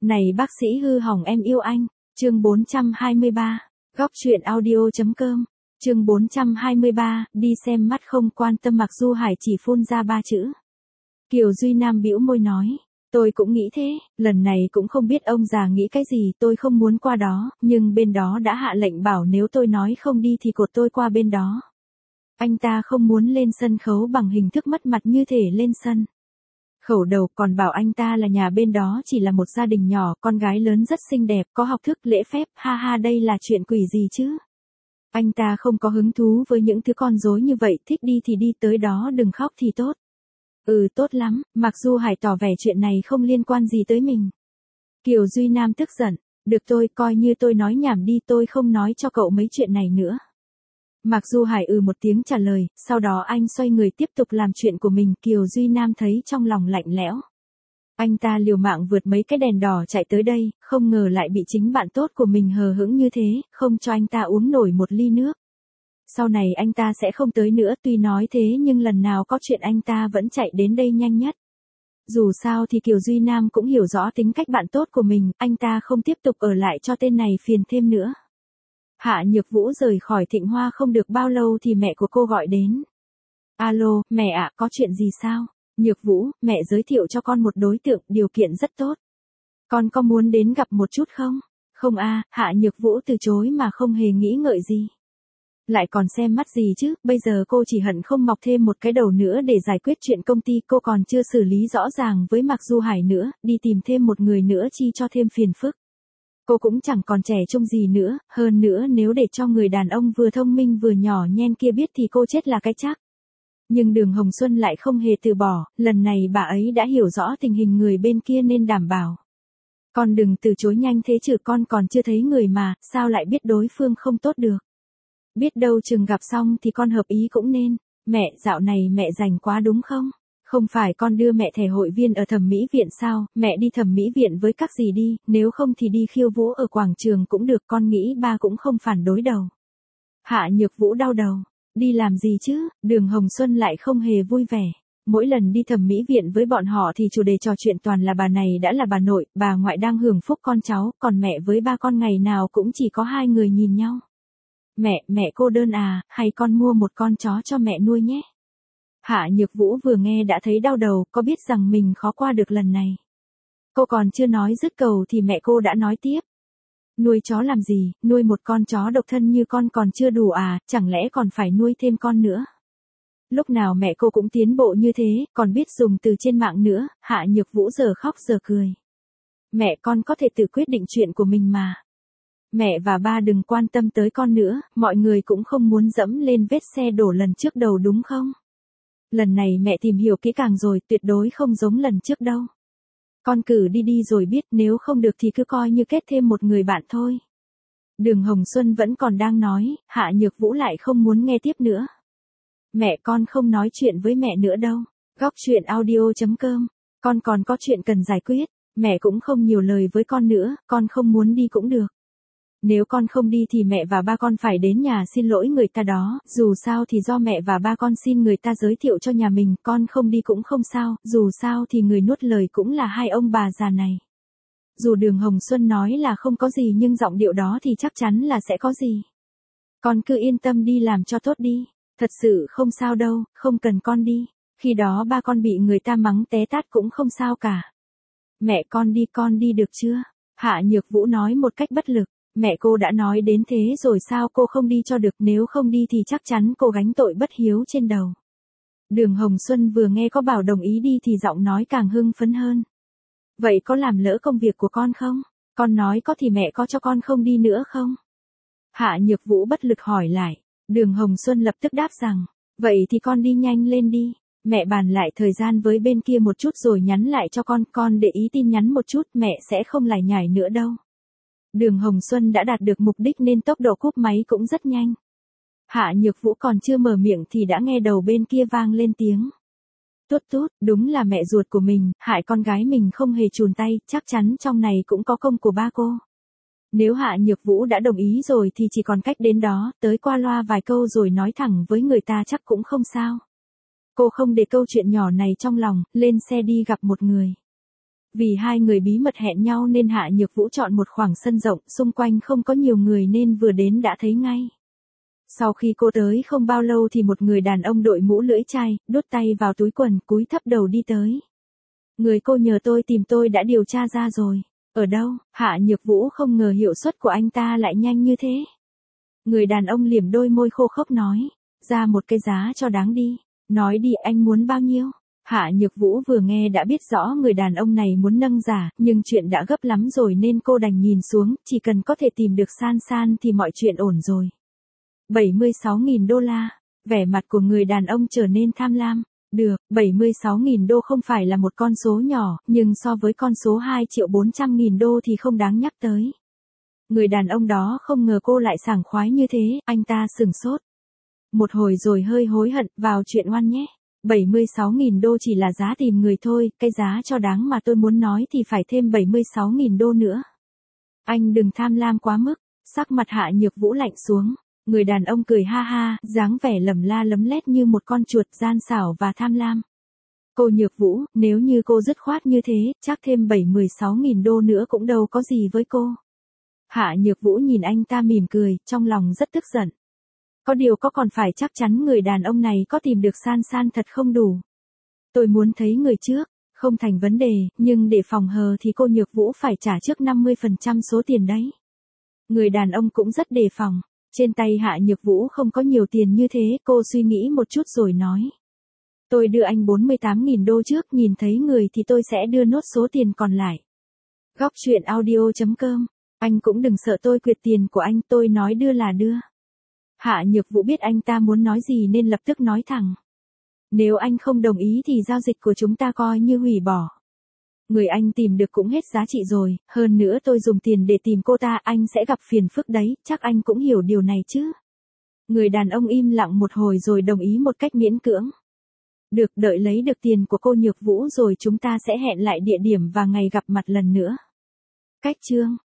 Này bác sĩ hư hỏng em yêu anh. Chương 423. Góc truyện audio.com. Chương 423, đi xem mắt không quan tâm. Mặc Du Hải chỉ phun ra 3 chữ. Kiều Duy Nam bĩu môi nói. Tôi cũng nghĩ thế, lần này cũng không biết ông già nghĩ cái gì, tôi không muốn qua đó, nhưng bên đó đã hạ lệnh bảo nếu tôi nói không đi thì cột tôi qua bên đó. Anh ta không muốn lên sân khấu bằng hình thức mất mặt như thể lên sân khấu đầu, còn bảo anh ta là nhà bên đó chỉ là một gia đình nhỏ, con gái lớn rất xinh đẹp, có học thức lễ phép, ha ha, đây là chuyện quỷ gì chứ. Anh ta không có hứng thú với những thứ con rối như vậy, thích đi thì đi, tới đó đừng khóc thì tốt. Tốt lắm, Mặc Du Hải tỏ vẻ chuyện này không liên quan gì tới mình. Kiều Duy Nam tức giận, được tôi coi như tôi nói nhảm đi, tôi không nói cho cậu mấy chuyện này nữa. Mặc Du Hải một tiếng trả lời, sau đó anh xoay người tiếp tục làm chuyện của mình. Kiều Duy Nam thấy trong lòng lạnh lẽo. Anh ta liều mạng vượt mấy cái đèn đỏ chạy tới đây, không ngờ lại bị chính bạn tốt của mình hờ hững như thế, không cho anh ta uống nổi một ly nước. Sau này anh ta sẽ không tới nữa, tuy nói thế nhưng lần nào có chuyện anh ta vẫn chạy đến đây nhanh nhất. Dù sao thì Kiều Duy Nam cũng hiểu rõ tính cách bạn tốt của mình, anh ta không tiếp tục ở lại cho tên này phiền thêm nữa. Hạ Nhược Vũ rời khỏi Thịnh Hoa không được bao lâu thì mẹ của cô gọi đến. Alo, mẹ ạ, có chuyện gì sao? Nhược Vũ, mẹ giới thiệu cho con một đối tượng, điều kiện rất tốt. Con có muốn đến gặp một chút không? Không a, Hạ Nhược Vũ từ chối mà không hề nghĩ ngợi gì. Lại còn xem mắt gì chứ, bây giờ cô chỉ hận không mọc thêm một cái đầu nữa để giải quyết chuyện công ty, cô còn chưa xử lý rõ ràng với Mặc Du Hải nữa, đi tìm thêm một người nữa chi cho thêm phiền phức. Cô cũng chẳng còn trẻ trung gì nữa, hơn nữa nếu để cho người đàn ông vừa thông minh vừa nhỏ nhen kia biết thì cô chết là cái chắc. Nhưng Đường Hồng Xuân lại không hề từ bỏ, lần này bà ấy đã hiểu rõ tình hình người bên kia nên đảm bảo. Con đừng từ chối nhanh thế chứ, con còn chưa thấy người mà, sao lại biết đối phương không tốt được. Biết đâu chừng gặp xong thì con hợp ý cũng nên. Mẹ, dạo này mẹ rảnh quá đúng không? Không phải con đưa mẹ thẻ hội viên ở thẩm mỹ viện sao, mẹ đi thẩm mỹ viện với các dì đi, nếu không thì đi khiêu vũ ở quảng trường cũng được, con nghĩ ba cũng không phản đối đâu. Hạ Nhược Vũ đau đầu, đi làm gì chứ, Đường Hồng Xuân lại không hề vui vẻ. Mỗi lần đi thẩm mỹ viện với bọn họ thì chủ đề trò chuyện toàn là bà này đã là bà nội, bà ngoại đang hưởng phúc con cháu, còn mẹ với ba con ngày nào cũng chỉ có hai người nhìn nhau. Mẹ cô đơn à, hay con mua một con chó cho mẹ nuôi nhé. Hạ Nhược Vũ vừa nghe đã thấy đau đầu, có biết rằng mình khó qua được lần này. Cô còn chưa nói dứt câu thì mẹ cô đã nói tiếp. Nuôi chó làm gì, nuôi một con chó độc thân như con còn chưa đủ à, chẳng lẽ còn phải nuôi thêm con nữa. Lúc nào mẹ cô cũng tiến bộ như thế, còn biết dùng từ trên mạng nữa. Hạ Nhược Vũ giờ khóc giờ cười. Mẹ con có thể tự quyết định chuyện của mình mà. Mẹ và ba đừng quan tâm tới con nữa, mọi người cũng không muốn dẫm lên vết xe đổ lần trước đầu đúng không? Lần này mẹ tìm hiểu kỹ càng rồi, tuyệt đối không giống lần trước đâu. Con cử đi rồi biết, nếu không được thì cứ coi như kết thêm một người bạn thôi. Đường Hồng Xuân vẫn còn đang nói, Hạ Nhược Vũ lại không muốn nghe tiếp nữa. Mẹ con không nói chuyện với mẹ nữa đâu. Góc truyện audio.com. Con còn có chuyện cần giải quyết. Mẹ cũng không nhiều lời với con nữa, con không muốn đi cũng được. Nếu con không đi thì mẹ và ba con phải đến nhà xin lỗi người ta đó, dù sao thì do mẹ và ba con xin người ta giới thiệu cho nhà mình, con không đi cũng không sao, dù sao thì người nuốt lời cũng là hai ông bà già này. Dù Đường Hồng Xuân nói là không có gì nhưng giọng điệu đó thì chắc chắn là sẽ có gì. Con cứ yên tâm đi làm cho tốt đi, thật sự không sao đâu, không cần con đi, khi đó ba con bị người ta mắng té tát cũng không sao cả. Mẹ con đi được chưa? Hạ Nhược Vũ nói một cách bất lực. Mẹ cô đã nói đến thế rồi sao cô không đi cho được, nếu không đi thì chắc chắn cô gánh tội bất hiếu trên đầu. Đường Hồng Xuân vừa nghe có bảo đồng ý đi thì giọng nói càng hưng phấn hơn. Vậy có làm lỡ công việc của con không? Con nói có thì mẹ có cho con không đi nữa không? Hạ Nhược Vũ bất lực hỏi lại. Đường Hồng Xuân lập tức đáp rằng, vậy thì con đi nhanh lên đi. Mẹ bàn lại thời gian với bên kia một chút rồi nhắn lại cho con để ý tin nhắn một chút, mẹ sẽ không lải nhải nữa đâu. Đường Hồng Xuân đã đạt được mục đích nên tốc độ cúp máy cũng rất nhanh. Hạ Nhược Vũ còn chưa mở miệng thì đã nghe đầu bên kia vang lên tiếng. Tút tút, đúng là mẹ ruột của mình, hại con gái mình không hề chùn tay, chắc chắn trong này cũng có công của ba cô. Nếu Hạ Nhược Vũ đã đồng ý rồi thì chỉ còn cách đến đó, tới qua loa vài câu rồi nói thẳng với người ta chắc cũng không sao. Cô không để câu chuyện nhỏ này trong lòng, lên xe đi gặp một người. Vì hai người bí mật hẹn nhau nên Hạ Nhược Vũ chọn một khoảng sân rộng, xung quanh không có nhiều người nên vừa đến đã thấy ngay. Sau khi cô tới không bao lâu thì một người đàn ông đội mũ lưỡi chai, đút tay vào túi quần, cúi thấp đầu đi tới. Người cô nhờ tôi tìm tôi đã điều tra ra rồi. Ở đâu? Hạ Nhược Vũ không ngờ hiệu suất của anh ta lại nhanh như thế. Người đàn ông liềm đôi môi khô khốc nói. Ra một cái giá cho đáng đi. Nói đi, anh muốn bao nhiêu? Hạ Nhược Vũ vừa nghe đã biết rõ người đàn ông này muốn nâng giá, nhưng chuyện đã gấp lắm rồi nên cô đành nhìn xuống, chỉ cần có thể tìm được San San thì mọi chuyện ổn rồi. 76.000 đô la. Vẻ mặt của người đàn ông trở nên tham lam. Được, 76.000 đô không phải là một con số nhỏ, nhưng so với con số 2.400.000 đô thì không đáng nhắc tới. Người đàn ông đó không ngờ cô lại sảng khoái như thế, anh ta sửng sốt. Một hồi rồi hơi hối hận, vào chuyện oan nhé. 76.000 đô chỉ là giá tìm người thôi, cái giá cho đáng mà tôi muốn nói thì phải thêm 76.000 đô nữa. Anh đừng tham lam quá mức, sắc mặt Hạ Nhược Vũ lạnh xuống. Người đàn ông cười ha ha, dáng vẻ lầm la lấm lét như một con chuột, gian xảo và tham lam. Cô Nhược Vũ, nếu như cô dứt khoát như thế, chắc thêm 76.000 đô nữa cũng đâu có gì với cô. Hạ Nhược Vũ nhìn anh ta mỉm cười, trong lòng rất tức giận. Có điều có còn phải chắc chắn người đàn ông này có tìm được San San thật không đủ. Tôi muốn thấy người trước, không thành vấn đề, nhưng để phòng hờ thì cô Nhược Vũ phải trả trước 50% số tiền đấy. Người đàn ông cũng rất đề phòng. Trên tay Hạ Nhược Vũ không có nhiều tiền như thế, cô suy nghĩ một chút rồi nói. Tôi đưa anh 48.000 đô trước, nhìn thấy người thì tôi sẽ đưa nốt số tiền còn lại. Góc truyện audio.com. Anh cũng đừng sợ tôi quyệt tiền của anh, tôi nói đưa là đưa. Hạ Nhược Vũ biết anh ta muốn nói gì nên lập tức nói thẳng. Nếu anh không đồng ý thì giao dịch của chúng ta coi như hủy bỏ. Người anh tìm được cũng hết giá trị rồi, hơn nữa tôi dùng tiền để tìm cô ta, anh sẽ gặp phiền phức đấy, chắc anh cũng hiểu điều này chứ. Người đàn ông im lặng một hồi rồi đồng ý một cách miễn cưỡng. Được, đợi lấy được tiền của cô Nhược Vũ rồi chúng ta sẽ hẹn lại địa điểm và ngày gặp mặt lần nữa. Cách chương